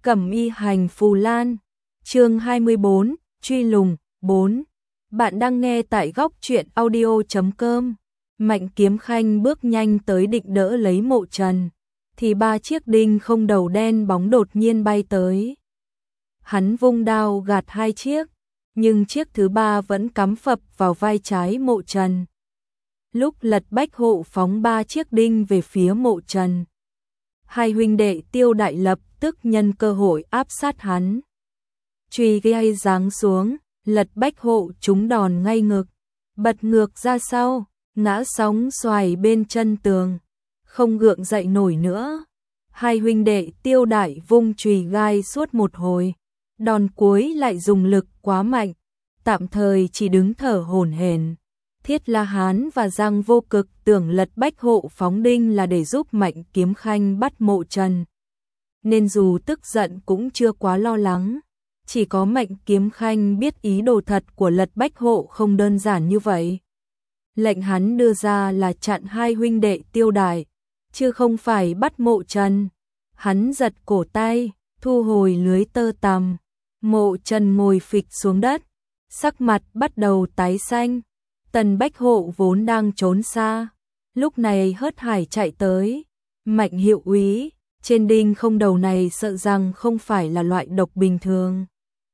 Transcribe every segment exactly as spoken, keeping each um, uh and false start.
Cẩm y hành phù lan, chương hai mươi bốn, truy lùng, bốn. Bạn đang nghe tại góc truyện audio chấm com. Mạnh Kiếm Khanh bước nhanh tới định đỡ lấy Mộ Trần, thì ba chiếc đinh không đầu đen bóng đột nhiên bay tới. Hắn vung đao gạt hai chiếc, nhưng chiếc thứ ba vẫn cắm phập vào vai trái Mộ Trần. Lúc Lật Bách Hộ phóng ba chiếc đinh về phía Mộ Trần, hai huynh đệ Tiêu Đại Lập tức nhân cơ hội áp sát hắn. Chùy gai giáng xuống, Lật Bách Hộ trúng đòn ngay ngực, bật ngược ra sau, ngã sóng xoài bên chân tường, không gượng dậy nổi nữa. Hai huynh đệ Tiêu Đại vung chùy gai suốt một hồi, đòn cuối lại dùng lực quá mạnh, tạm thời chỉ đứng thở hổn hển. Thiết La Hán và Giang Vô Cực tưởng Lật Bách Hộ phóng đinh là để giúp Mạnh Kiếm Khanh bắt Mộ Trần, nên dù tức giận cũng chưa quá lo lắng. Chỉ có Mạnh Kiếm Khanh biết ý đồ thật của Lật Bách Hộ không đơn giản như vậy. Lệnh hắn đưa ra là chặn hai huynh đệ Tiêu Đại, chứ không phải bắt Mộ Trần. Hắn giật cổ tay, thu hồi lưới tơ tằm. Mộ Trần ngồi phịch xuống đất, sắc mặt bắt đầu tái xanh. Tần Bách Hộ vốn đang trốn xa, lúc này hớt hải chạy tới. Mạnh hiệu úy, trên đinh không đầu này sợ rằng không phải là loại độc bình thường.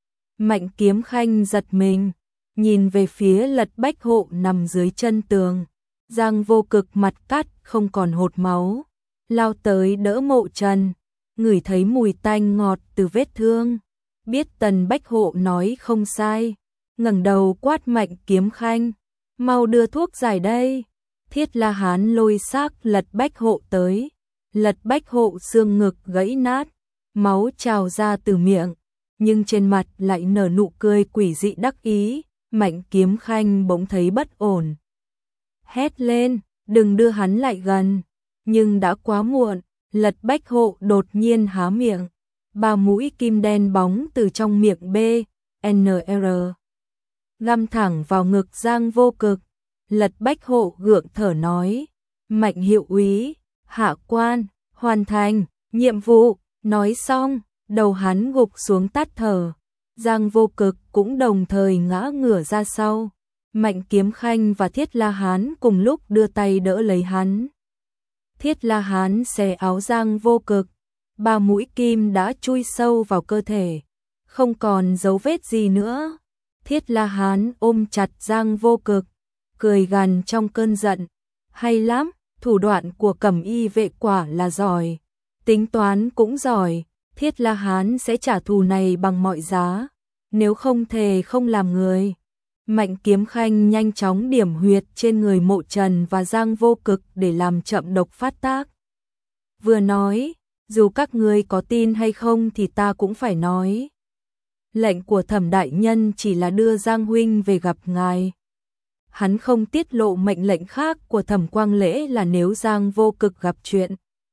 Mạnh Kiếm Khanh giật mình, nhìn về phía Lật Bách Hộ nằm dưới chân tường. Giang Vô Cực mặt cắt không còn hột máu, lao tới đỡ Mộ Trần, ngửi thấy mùi tanh ngọt từ vết thương. Biết Tần Bách Hộ nói không sai, ngẩng đầu quát Mạnh Kiếm Khanh, mau đưa thuốc giải đây. Thiết La Hán lôi xác Lật Bách Hộ tới. Lật Bách Hộ xương ngực gãy nát, máu trào ra từ miệng, nhưng trên mặt lại nở nụ cười quỷ dị đắc ý. Mạnh Kiếm Khanh bỗng thấy bất ổn, hét lên, đừng đưa hắn lại gần. Nhưng đã quá muộn, Lật Bách Hộ đột nhiên há miệng, ba mũi kim đen bóng từ trong miệng B N R găm thẳng vào ngực Giang Vô Cực. Lật Bách Hộ gượng thở nói, Mạnh hiệu úy, hạ quan, hoàn thành nhiệm vụ. Nói xong, đầu hắn gục xuống tắt thở. Giang Vô Cực cũng đồng thời ngã ngửa ra sau. Mạnh Kiếm Khanh và Thiết La Hán cùng lúc đưa tay đỡ lấy hắn. Thiết La Hán xé áo Giang Vô Cực, ba mũi kim đã chui sâu vào cơ thể, không còn dấu vết gì nữa. Thiết La Hán ôm chặt Giang Vô Cực, cười gằn trong cơn giận, hay lắm, thủ đoạn của Cẩm y vệ quả là giỏi, tính toán cũng giỏi. Thiết La Hán sẽ trả thù này bằng mọi giá, nếu không thề không làm người. Mạnh Kiếm Khanh nhanh chóng điểm huyệt trên người Mộ Trần và Giang Vô Cực để làm chậm độc phát tác. Vừa nói, dù các ngươi có tin hay không thì ta cũng phải nói. Lệnh của Thẩm đại nhân chỉ là đưa Giang huynh về gặp ngài. Hắn không tiết lộ mệnh lệnh khác của Thẩm Quang Lễ là nếu Giang Vô Cực gặp chuyện,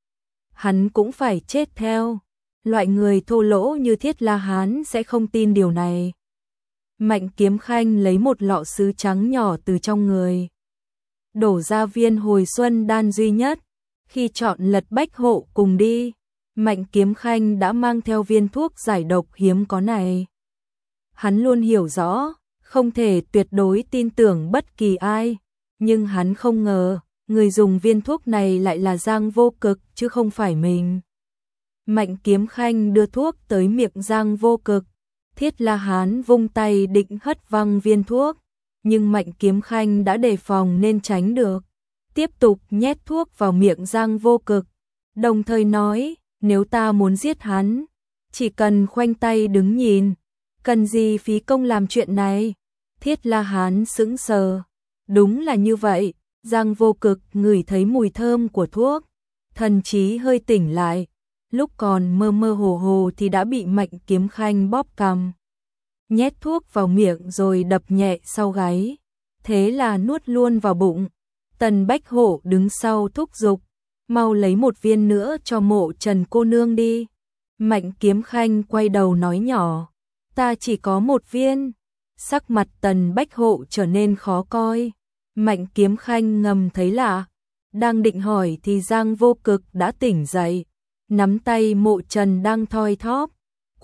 hắn cũng phải chết theo. Loại người thô lỗ như Thiết La Hán sẽ không tin điều này. Mạnh Kiếm Khanh lấy một lọ sứ trắng nhỏ từ trong người, đổ ra viên hồi xuân đan duy nhất. Khi chọn Lật Bách Hộ cùng đi, Mạnh Kiếm Khanh đã mang theo viên thuốc giải độc hiếm có này. Hắn luôn hiểu rõ, không thể tuyệt đối tin tưởng bất kỳ ai, nhưng hắn không ngờ, người dùng viên thuốc này lại là Giang Vô Cực chứ không phải mình. Mạnh Kiếm Khanh đưa thuốc tới miệng Giang Vô Cực. Thiết La Hán vung tay định hất văng viên thuốc, nhưng Mạnh Kiếm Khanh đã đề phòng nên tránh được. Tiếp tục nhét thuốc vào miệng Giang Vô Cực, đồng thời nói, nếu ta muốn giết hắn, chỉ cần khoanh tay đứng nhìn, cần gì phí công làm chuyện này. Thiết La Hán sững sờ, đúng là như vậy. Giang Vô Cực ngửi thấy mùi thơm của thuốc, thần trí hơi tỉnh lại. Lúc còn mơ mơ hồ hồ thì đã bị Mạnh Kiếm Khanh bóp cằm, nhét thuốc vào miệng rồi đập nhẹ sau gáy, thế là nuốt luôn vào bụng. Tần Bách Hộ đứng sau thúc giục, mau lấy một viên nữa cho Mộ Trần cô nương đi. Mạnh Kiếm Khanh quay đầu nói nhỏ, ta chỉ có một viên. Sắc mặt Tần Bách Hộ trở nên khó coi. Mạnh Kiếm Khanh ngầm thấy lạ, đang định hỏi thì Giang Vô Cực đã tỉnh dậy, nắm tay Mộ Trần đang thoi thóp,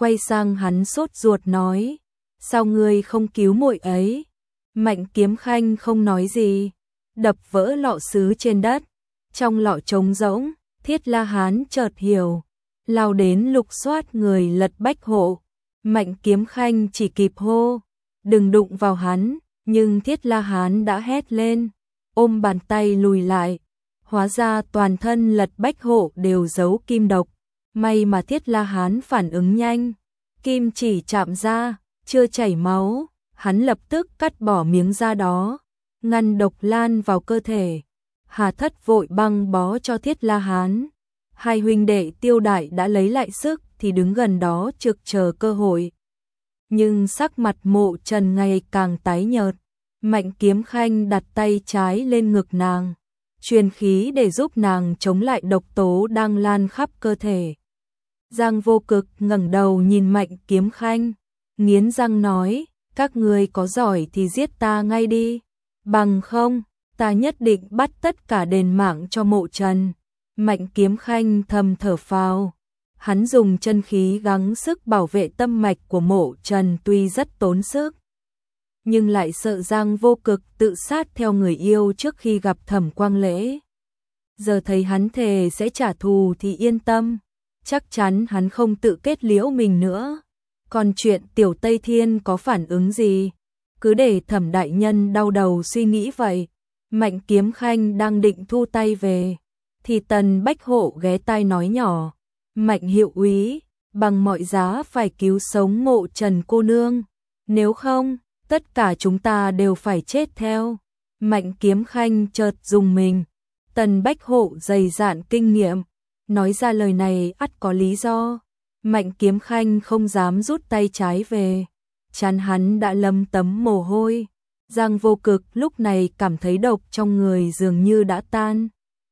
quay sang hắn sốt ruột nói, sao ngươi không cứu muội ấy? Mạnh Kiếm Khanh không nói gì, đập vỡ lọ sứ trên đất, trong lọ trống rỗng. Thiết La Hán chợt hiểu, lao đến lục soát người Lật Bách Hộ. Mạnh Kiếm Khanh chỉ kịp hô, đừng đụng vào hắn, nhưng Thiết La Hán đã hét lên, ôm bàn tay lùi lại. Hóa ra toàn thân Lật Bách Hộ đều giấu kim độc, may mà Thiết La Hán phản ứng nhanh, kim chỉ chạm ra, chưa chảy máu, hắn lập tức cắt bỏ miếng da đó, ngăn độc lan vào cơ thể. Hà Thất vội băng bó cho Thiết La Hán. Hai huynh đệ Tiêu Đại đã lấy lại sức thì đứng gần đó trực chờ cơ hội. Nhưng sắc mặt Mộ Trần ngày càng tái nhợt. Mạnh Kiếm Khanh đặt tay trái lên ngực nàng, truyền khí để giúp nàng chống lại độc tố đang lan khắp cơ thể. Giang Vô Cực ngẩng đầu nhìn Mạnh Kiếm Khanh, nghiến răng nói, các ngươi có giỏi thì giết ta ngay đi, bằng không ta nhất định bắt tất cả đền mạng cho Mộ Trần. Mạnh Kiếm Khanh thầm thở phào, hắn dùng chân khí gắng sức bảo vệ tâm mạch của Mộ Trần tuy rất tốn sức, nhưng lại sợ Giang Vô Cực tự sát theo người yêu trước khi gặp Thẩm Quang Lễ. Giờ thấy hắn thề sẽ trả thù thì yên tâm, chắc chắn hắn không tự kết liễu mình nữa. Còn chuyện Tiểu Tây Thiên có phản ứng gì, cứ để Thẩm đại nhân đau đầu suy nghĩ vậy. Mạnh Kiếm Khanh đang định thu tay về, thì Tần Bách Hộ ghé tai nói nhỏ, Mạnh hiệu úy, bằng mọi giá phải cứu sống Mộ Trần cô nương, nếu không, tất cả chúng ta đều phải chết theo. Mạnh Kiếm Khanh chợt rùng mình, Tần Bách Hộ dày dạn kinh nghiệm, nói ra lời này ắt có lý do. Mạnh Kiếm Khanh không dám rút tay trái về, trán hắn đã lấm tấm mồ hôi. Giang Vô Cực lúc này cảm thấy độc trong người dường như đã tan,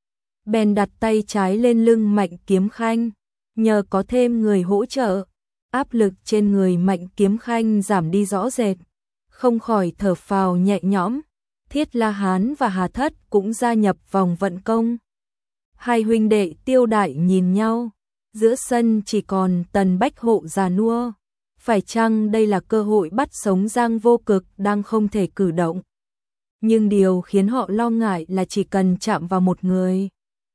bèn đặt tay trái lên lưng Mạnh Kiếm Khanh, nhờ có thêm người hỗ trợ, áp lực trên người Mạnh Kiếm Khanh giảm đi rõ rệt, không khỏi thở phào nhẹ nhõm. Thiết La Hán và Hà Thất cũng gia nhập vòng vận công. Hai huynh đệ Tiêu Đại nhìn nhau, giữa sân chỉ còn Tần Bách Hộ già nua. Phải chăng đây là cơ hội bắt sống Giang Vô Cực đang không thể cử động? Nhưng điều khiến họ lo ngại là chỉ cần chạm vào một người,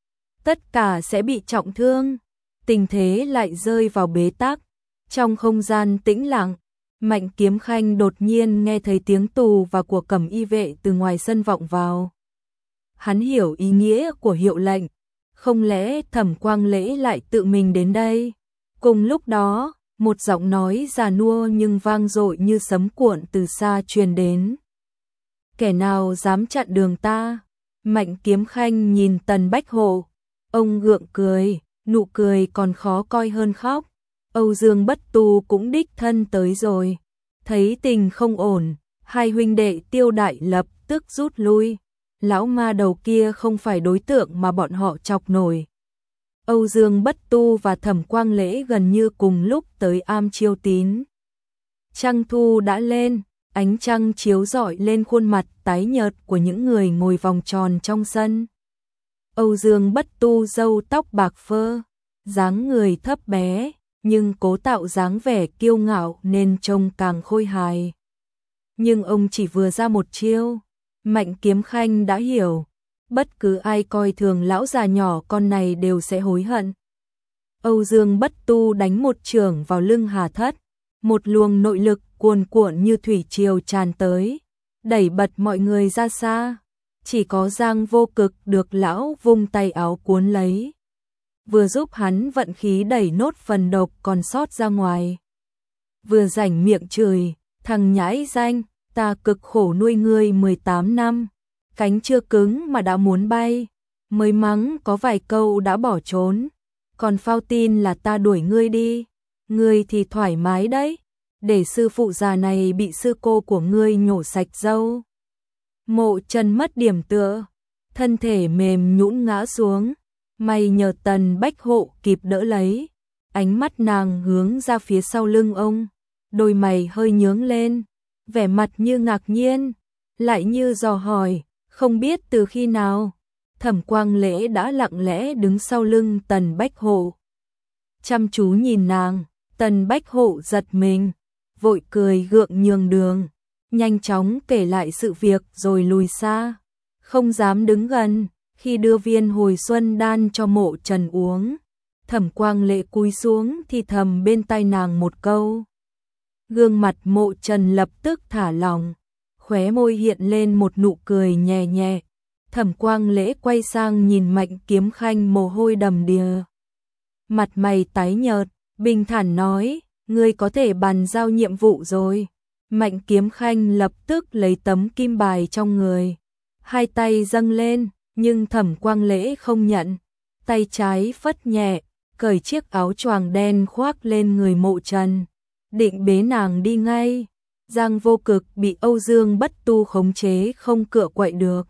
tất cả sẽ bị trọng thương. Tình thế lại rơi vào bế tắc. Trong không gian tĩnh lặng, Mạnh Kiếm Khanh đột nhiên nghe thấy tiếng tù và của cẩm y vệ từ ngoài sân vọng vào. Hắn hiểu ý nghĩa của hiệu lệnh, không lẽ Thẩm Quang Lễ lại tự mình đến đây? Cùng lúc đó, một giọng nói già nua nhưng vang dội như sấm cuộn từ xa truyền đến. Kẻ nào dám chặn đường ta? Mạnh Kiếm Khanh nhìn Tần Bách Hộ, ông gượng cười, nụ cười còn khó coi hơn khóc. Âu Dương Bất Tu cũng đích thân tới rồi. Thấy tình không ổn, hai huynh đệ Tiêu Đại lập tức rút lui. Lão ma đầu kia không phải đối tượng mà bọn họ chọc nổi. Âu Dương Bất Tu và Thẩm Quang Lễ gần như cùng lúc tới Am Chiêu Tín. Trăng thu đã lên, ánh trăng chiếu rọi lên khuôn mặt tái nhợt của những người ngồi vòng tròn trong sân. Âu Dương Bất Tu râu tóc bạc phơ, dáng người thấp bé, nhưng cố tạo dáng vẻ kiêu ngạo nên trông càng khôi hài. Nhưng ông chỉ vừa ra một chiêu, Mạnh Kiếm Khanh đã hiểu, bất cứ ai coi thường lão già nhỏ con này đều sẽ hối hận. Âu Dương Bất Tu đánh một chưởng vào lưng Hà Thất, một luồng nội lực cuồn cuộn như thủy triều tràn tới, đẩy bật mọi người ra xa. Chỉ có Giang Vô Cực được lão vung tay áo cuốn lấy, vừa giúp hắn vận khí đẩy nốt phần độc còn sót ra ngoài. Vừa rảnh miệng chửi, thằng nhãi danh, ta cực khổ nuôi ngươi mười tám năm, cánh chưa cứng mà đã muốn bay, mới mắng có vài câu đã bỏ trốn, còn phao tin là ta đuổi ngươi đi, ngươi thì thoải mái đấy, để sư phụ già này bị sư cô của ngươi nhổ sạch râu. Mộ Trần mất điểm tựa, thân thể mềm nhũn ngã xuống, may nhờ Tần Bách Hộ kịp đỡ lấy, ánh mắt nàng hướng ra phía sau lưng ông, đôi mày hơi nhướng lên, vẻ mặt như ngạc nhiên, lại như dò hỏi, không biết từ khi nào, Thẩm Quang Lễ đã lặng lẽ đứng sau lưng Tần Bách Hộ. Chăm chú nhìn nàng, Tần Bách Hộ giật mình, vội cười gượng nhường đường, nhanh chóng kể lại sự việc rồi lùi xa, không dám đứng gần. Khi đưa viên hồi xuân đan cho Mộ Trần uống, Thẩm Quang Lễ cúi xuống thì thầm bên tai nàng một câu. Gương mặt Mộ Trần lập tức thả lỏng, khóe môi hiện lên một nụ cười nhẹ nhẹ. Thẩm Quang Lễ quay sang nhìn Mạnh Kiếm Khanh mồ hôi đầm đìa. Mặt mày tái nhợt, bình thản nói, ngươi có thể bàn giao nhiệm vụ rồi. Mạnh Kiếm Khanh lập tức lấy tấm kim bài trong người, hai tay dâng lên, nhưng Thẩm Quang Lễ không nhận. Tay trái phất nhẹ, cởi chiếc áo choàng đen khoác lên người Mộ Trần, định bế nàng đi ngay. Giang Vô Cực bị Âu Dương Bất Tu khống chế không cựa quậy được,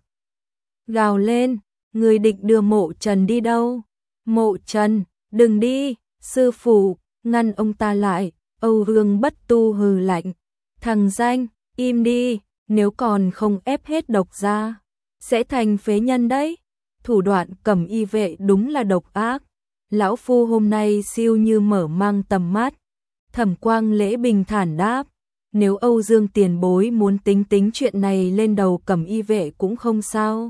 gào lên, người định đưa Mộ Trần đi đâu? Mộ Trần, đừng đi, sư phụ, ngăn ông ta lại. Âu Dương Bất Tu hừ lạnh, thằng danh, im đi, nếu còn không ép hết độc ra, sẽ thành phế nhân đấy. Thủ đoạn Cẩm Y vệ đúng là độc ác, lão phu hôm nay siêu như mở mang tầm mắt. Thẩm Quang Lễ bình thản đáp, nếu Âu Dương tiền bối muốn tính tính chuyện này lên đầu Cẩm Y vệ cũng không sao.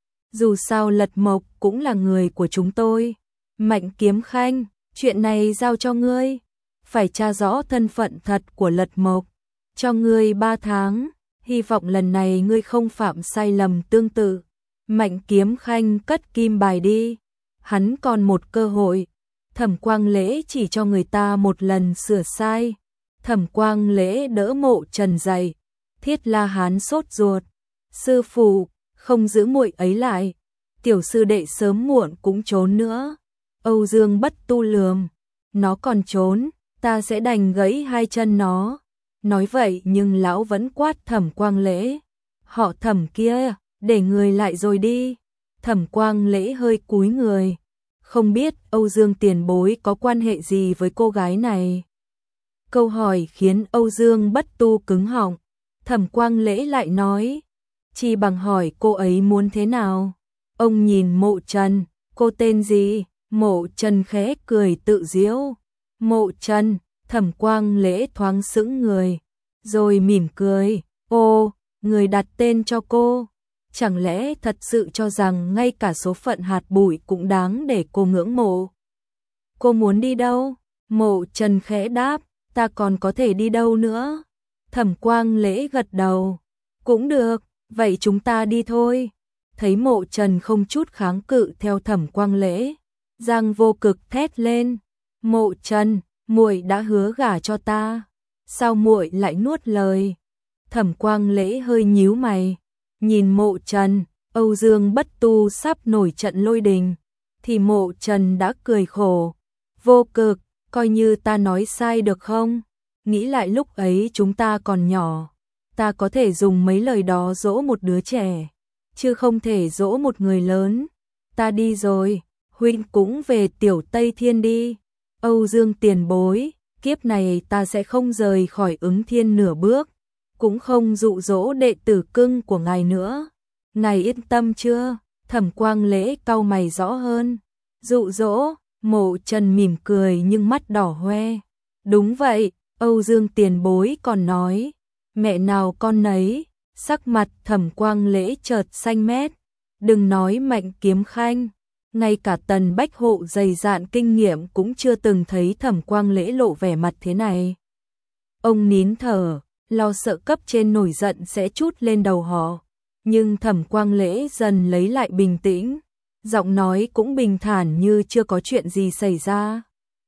Dù sao Lật Mộc cũng là người của chúng tôi. Mạnh Kiếm Khanh, chuyện này giao cho ngươi, phải tra rõ thân phận thật của Lật Mộc. Cho ngươi ba tháng, hy vọng lần này ngươi không phạm sai lầm tương tự. Mạnh Kiếm Khanh cất kim bài đi, hắn còn một cơ hội. Thẩm Quang Lễ chỉ cho người ta một lần sửa sai. Thẩm Quang Lễ đỡ Mộ Trần dậy, Thiết La Hán sốt ruột, sư phụ, không giữ muội ấy lại, tiểu sư đệ sớm muộn cũng trốn nữa. Âu Dương Bất Tu lườm, nó còn trốn, ta sẽ đành gãy hai chân nó. Nói vậy nhưng lão vẫn quát Thẩm Quang Lễ, họ Thẩm kia, để người lại rồi đi. Thẩm Quang Lễ hơi cúi người, không biết Âu Dương tiền bối có quan hệ gì với cô gái này. Câu hỏi khiến Âu Dương Bất Tu cứng họng. Thẩm Quang Lễ lại nói, chỉ bằng hỏi cô ấy muốn thế nào. Ông nhìn Mộ Trần, cô tên gì? Mộ Trần khẽ cười tự giễu. Mộ Trần, Thẩm Quang Lễ thoáng sững người, rồi mỉm cười, ô, người đặt tên cho cô. Chẳng lẽ thật sự cho rằng ngay cả số phận hạt bụi cũng đáng để cô ngưỡng mộ? Cô muốn đi đâu? Mộ Trần khẽ đáp, ta còn có thể đi đâu nữa? Thẩm Quang Lễ gật đầu, cũng được, vậy chúng ta đi thôi. Thấy Mộ Trần không chút kháng cự theo Thẩm Quang Lễ, Giang Vô Cực thét lên, Mộ Trần, muội đã hứa gả cho ta, sao muội lại nuốt lời? Thẩm Quang Lễ hơi nhíu mày, nhìn Mộ Trần. Âu Dương Bất Tu sắp nổi trận lôi đình, thì Mộ Trần đã cười khổ, Vô Cực, coi như ta nói sai được không? Nghĩ lại lúc ấy chúng ta còn nhỏ, ta có thể dùng mấy lời đó dỗ một đứa trẻ, chứ không thể dỗ một người lớn. Ta đi rồi, huynh cũng về Tiểu Tây Thiên đi. Âu Dương tiền bối, kiếp này ta sẽ không rời khỏi Ứng Thiên nửa bước, cũng không dụ dỗ đệ tử cưng của ngài nữa. Ngài yên tâm chưa? Thẩm Quang Lễ cau mày rõ hơn. Dụ dỗ? Mộ Trần mỉm cười nhưng mắt đỏ hoe. Đúng vậy, Âu Dương tiền bối còn nói, mẹ nào con nấy. Sắc mặt Thẩm Quang Lễ chợt xanh mét. Đừng nói Mạnh Kiếm Khanh, ngay cả Tần Bách Hộ dày dạn kinh nghiệm cũng chưa từng thấy Thẩm Quang Lễ lộ vẻ mặt thế này. Ông nín thở, lo sợ cấp trên nổi giận sẽ trút lên đầu họ. Nhưng Thẩm Quang Lễ dần lấy lại bình tĩnh, giọng nói cũng bình thản như chưa có chuyện gì xảy ra.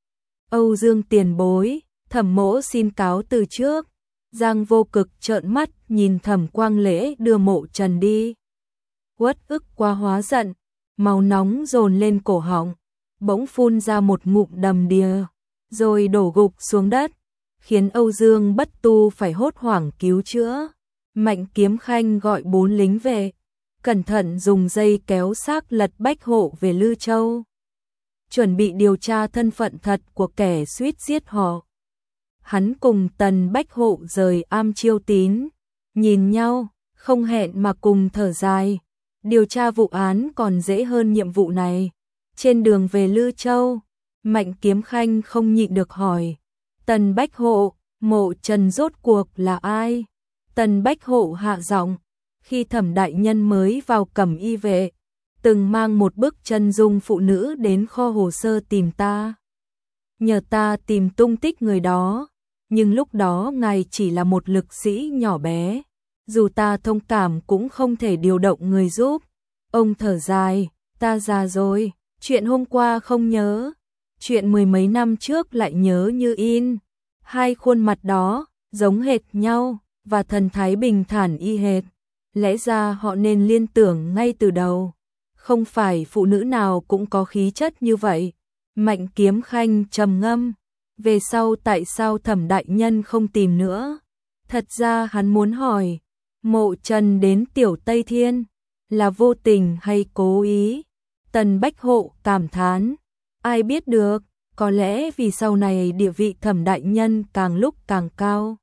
Âu Dương tiền bối, Thẩm mỗ xin cáo từ trước. Giang Vô Cực trợn mắt nhìn Thẩm Quang Lễ đưa Mộ Trần đi. Uất ức quá hóa giận, máu nóng dồn lên cổ họng, bỗng phun ra một ngụm đầm đìa, rồi đổ gục xuống đất, khiến Âu Dương Bất Tu phải hốt hoảng cứu chữa. Mạnh Kiếm Khanh gọi bốn lính về, cẩn thận dùng dây kéo xác Lật Bách Hộ về Lư Châu, chuẩn bị điều tra thân phận thật của kẻ suýt giết họ. Hắn cùng Tần Bách Hộ rời Am Chiêu Tín, nhìn nhau, không hẹn mà cùng thở dài. Điều tra vụ án còn dễ hơn nhiệm vụ này. Trên đường về Lư Châu, Mạnh Kiếm Khanh không nhịn được hỏi, Tần Bách Hộ, Mộ Trần rốt cuộc là ai? Tần Bách Hộ hạ giọng, khi Thẩm đại nhân mới vào Cẩm Y vệ, từng mang một bức chân dung phụ nữ đến kho hồ sơ tìm ta. Nhờ ta tìm tung tích người đó, nhưng lúc đó ngài chỉ là một lực sĩ nhỏ bé, dù ta thông cảm cũng không thể điều động người giúp. Ông thở dài, ta già rồi, chuyện hôm qua không nhớ, chuyện mười mấy năm trước lại nhớ như in. Hai khuôn mặt đó, giống hệt nhau, và thần thái bình thản y hệt. Lẽ ra họ nên liên tưởng ngay từ đầu. Không phải phụ nữ nào cũng có khí chất như vậy. Mạnh Kiếm Khanh trầm ngâm. Về sau tại sao Thẩm đại nhân không tìm nữa? Thật ra hắn muốn hỏi, Mộ Trần đến Tiểu Tây Thiên, là vô tình hay cố ý? Tần Bách Hộ cảm thán, ai biết được, có lẽ vì sau này địa vị Thẩm đại nhân càng lúc càng cao,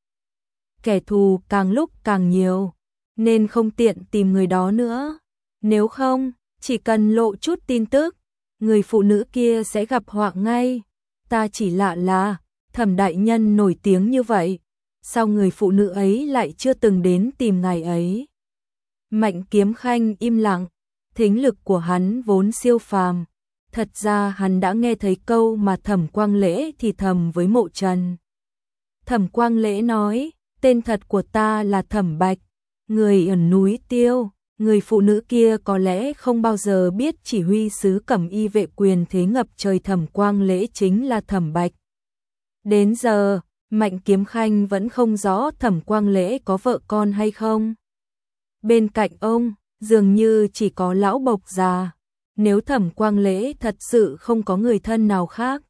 kẻ thù càng lúc càng nhiều, nên không tiện tìm người đó nữa. Nếu không, chỉ cần lộ chút tin tức, người phụ nữ kia sẽ gặp họa ngay. Ta chỉ lạ là, Thẩm đại nhân nổi tiếng như vậy, sao người phụ nữ ấy lại chưa từng đến tìm ngài ấy? Mạnh Kiếm Khanh im lặng, thính lực của hắn vốn siêu phàm. Thật ra hắn đã nghe thấy câu mà Thẩm Quang Lễ thì thầm với Mộ Trần. Thẩm Quang Lễ nói, tên thật của ta là Thẩm Bạch, người ở núi Tiêu. Người phụ nữ kia có lẽ không bao giờ biết chỉ huy sứ Cẩm Y vệ quyền thế ngập trời Thẩm Quang Lễ chính là Thẩm Bạch. Đến giờ, Mạnh Kiếm Khanh vẫn không rõ Thẩm Quang Lễ có vợ con hay không. Bên cạnh ông, dường như chỉ có lão bộc già. Nếu Thẩm Quang Lễ thật sự không có người thân nào khác,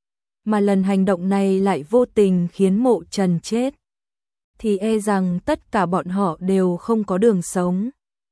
mà lần hành động này lại vô tình khiến Mộ Trần chết, thì e rằng tất cả bọn họ đều không có đường sống.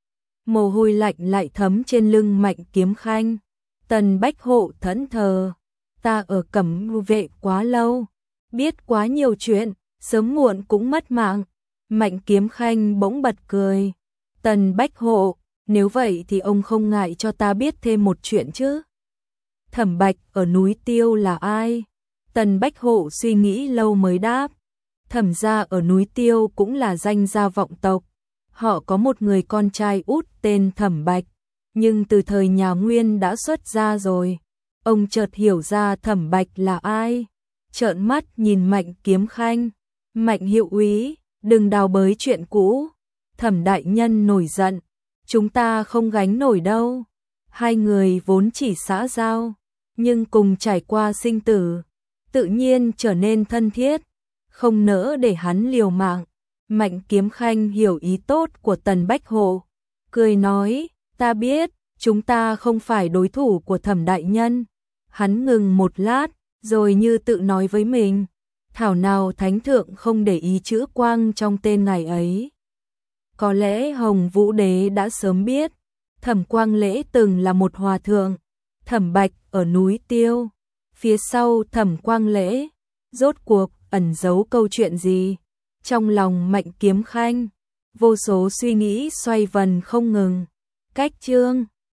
Mồ hôi lạnh lại thấm trên lưng Mạnh Kiếm Khanh. Tần Bách Hộ thẫn thờ, ta ở Cẩm vệ quá lâu, biết quá nhiều chuyện, sớm muộn cũng mất mạng. Mạnh Kiếm Khanh bỗng bật cười. Tần Bách Hộ, nếu vậy thì ông không ngại cho ta biết thêm một chuyện chứ? Thẩm Bạch ở núi Tiêu là ai? Tần Bách Hộ suy nghĩ lâu mới đáp. Thẩm gia ở núi Tiêu cũng là danh gia vọng tộc. Họ có một người con trai út tên Thẩm Bạch, nhưng từ thời nhà Nguyên đã xuất gia rồi. Ông chợt hiểu ra Thẩm Bạch là ai, trợn mắt nhìn Mạnh Kiếm Khanh. Mạnh hiệu úy, đừng đào bới chuyện cũ. Thẩm đại nhân nổi giận, chúng ta không gánh nổi đâu. Hai người vốn chỉ xã giao, nhưng cùng trải qua sinh tử, tự nhiên trở nên thân thiết, không nỡ để hắn liều mạng. Mạnh Kiếm Khanh hiểu ý tốt của Tần Bách Hộ, cười nói, ta biết, chúng ta không phải đối thủ của Thẩm đại nhân. Hắn ngừng một lát, rồi như tự nói với mình, thảo nào Thánh Thượng không để ý chữ quang trong tên ngài ấy. Có lẽ Hồng Vũ Đế đã sớm biết, Thẩm Quang Lễ từng là một hòa thượng. Thẩm Bạch ở núi Tiêu, phía sau Thẩm Quang Lễ, rốt cuộc ẩn giấu câu chuyện gì? Trong lòng Mạnh Kiếm Khanh, vô số suy nghĩ xoay vần không ngừng. Cách chương